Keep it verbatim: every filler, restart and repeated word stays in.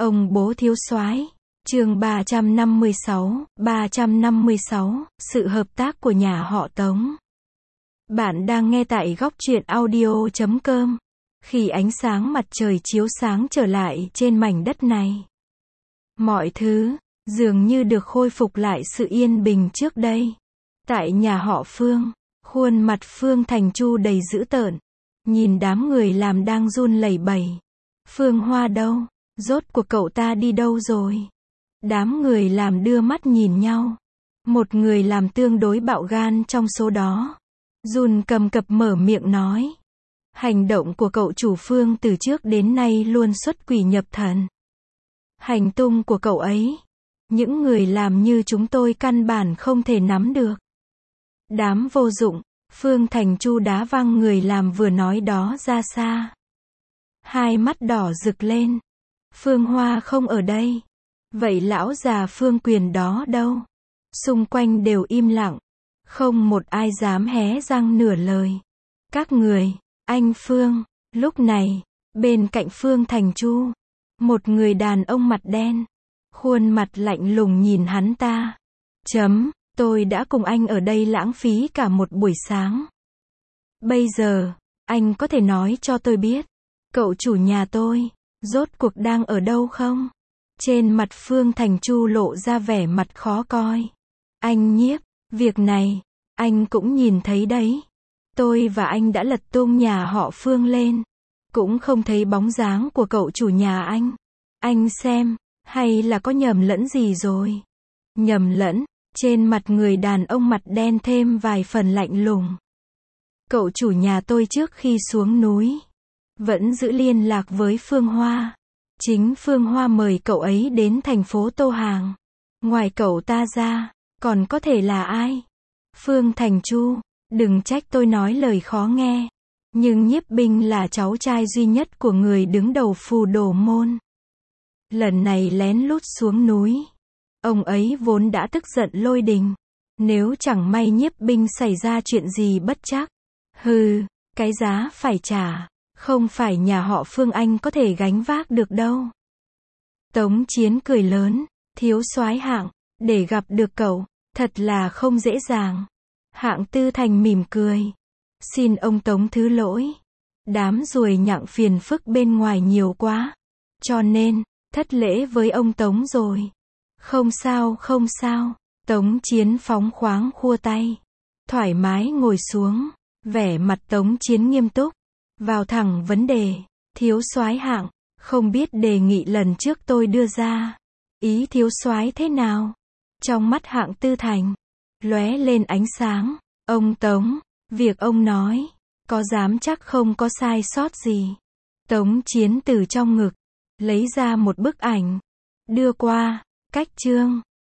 Ông bố thiếu soái. Chương ba trăm năm mươi sáu, ba trăm năm mươi sáu, sự hợp tác của nhà họ Tống. Bạn đang nghe tại góc truyện audio chấm com. Khi ánh sáng mặt trời chiếu sáng trở lại trên mảnh đất này, mọi thứ dường như được khôi phục lại sự yên bình trước đây. Tại nhà họ Phương, khuôn mặt Phương Thành Chu đầy dữ tợn, nhìn đám người làm đang run lẩy bẩy. Phương Hoa đâu? Rốt cuộc cậu ta đi đâu rồi? Đám người làm đưa mắt nhìn nhau. Một người làm tương đối bạo gan trong số đó, run cầm cập mở miệng nói. Hành động của cậu chủ Phương từ trước đến nay luôn xuất quỷ nhập thần. Hành tung của cậu ấy, những người làm như chúng tôi căn bản không thể nắm được. Đám vô dụng, Phương Thành Chu đá văng người làm vừa nói đó ra xa. Hai mắt đỏ rực lên. Phương Hoa không ở đây. Vậy lão già Phương Quyền đó đâu? Xung quanh đều im lặng. Không một ai dám hé răng nửa lời. Các người, anh Phương. Lúc này, bên cạnh Phương Thành Chu, một người đàn ông mặt đen, khuôn mặt lạnh lùng nhìn hắn ta. Chấm, tôi đã cùng anh ở đây lãng phí cả một buổi sáng. Bây giờ, anh có thể nói cho tôi biết, cậu chủ nhà tôi, rốt cuộc đang ở đâu không? Trên mặt Phương Thành Chu lộ ra vẻ mặt khó coi. Anh Nhiếp, việc này, anh cũng nhìn thấy đấy. Tôi và anh đã lật tung nhà họ Phương lên. Cũng không thấy bóng dáng của cậu chủ nhà anh. Anh xem, hay là có nhầm lẫn gì rồi? Nhầm lẫn, trên mặt người đàn ông mặt đen thêm vài phần lạnh lùng. Cậu chủ nhà tôi trước khi xuống núi, vẫn giữ liên lạc với Phương Hoa. Chính Phương Hoa mời cậu ấy đến thành phố Tô Hàng. Ngoài cậu ta ra, còn có thể là ai? Phương Thành Chu, đừng trách tôi nói lời khó nghe. Nhưng Nhiếp Binh là cháu trai duy nhất của người đứng đầu Phù Đồ Môn. Lần này lén lút xuống núi, ông ấy vốn đã tức giận lôi đình. Nếu chẳng may Nhiếp Binh xảy ra chuyện gì bất trắc, hừ, cái giá phải trả, không phải nhà họ Phương Anh có thể gánh vác được đâu. Tống Chiến cười lớn, thiếu soái Hạng, để gặp được cậu, thật là không dễ dàng. Hạng Tư Thành mỉm cười. Xin ông Tống thứ lỗi. Đám ruồi nhặng phiền phức bên ngoài nhiều quá. Cho nên, thất lễ với ông Tống rồi. Không sao, không sao. Tống Chiến phóng khoáng khua tay. Thoải mái ngồi xuống. Vẻ mặt Tống Chiến nghiêm túc. Vào thẳng vấn đề. Thiếu soái Hạng, không biết đề nghị lần trước tôi đưa ra, ý thiếu soái thế nào? Trong mắt Hạng Tư Thành lóe lên ánh sáng. Ông Tống, việc ông nói, có dám chắc không có sai sót gì? Tống Chiến từ trong ngực lấy ra một bức ảnh, đưa qua. Cách chương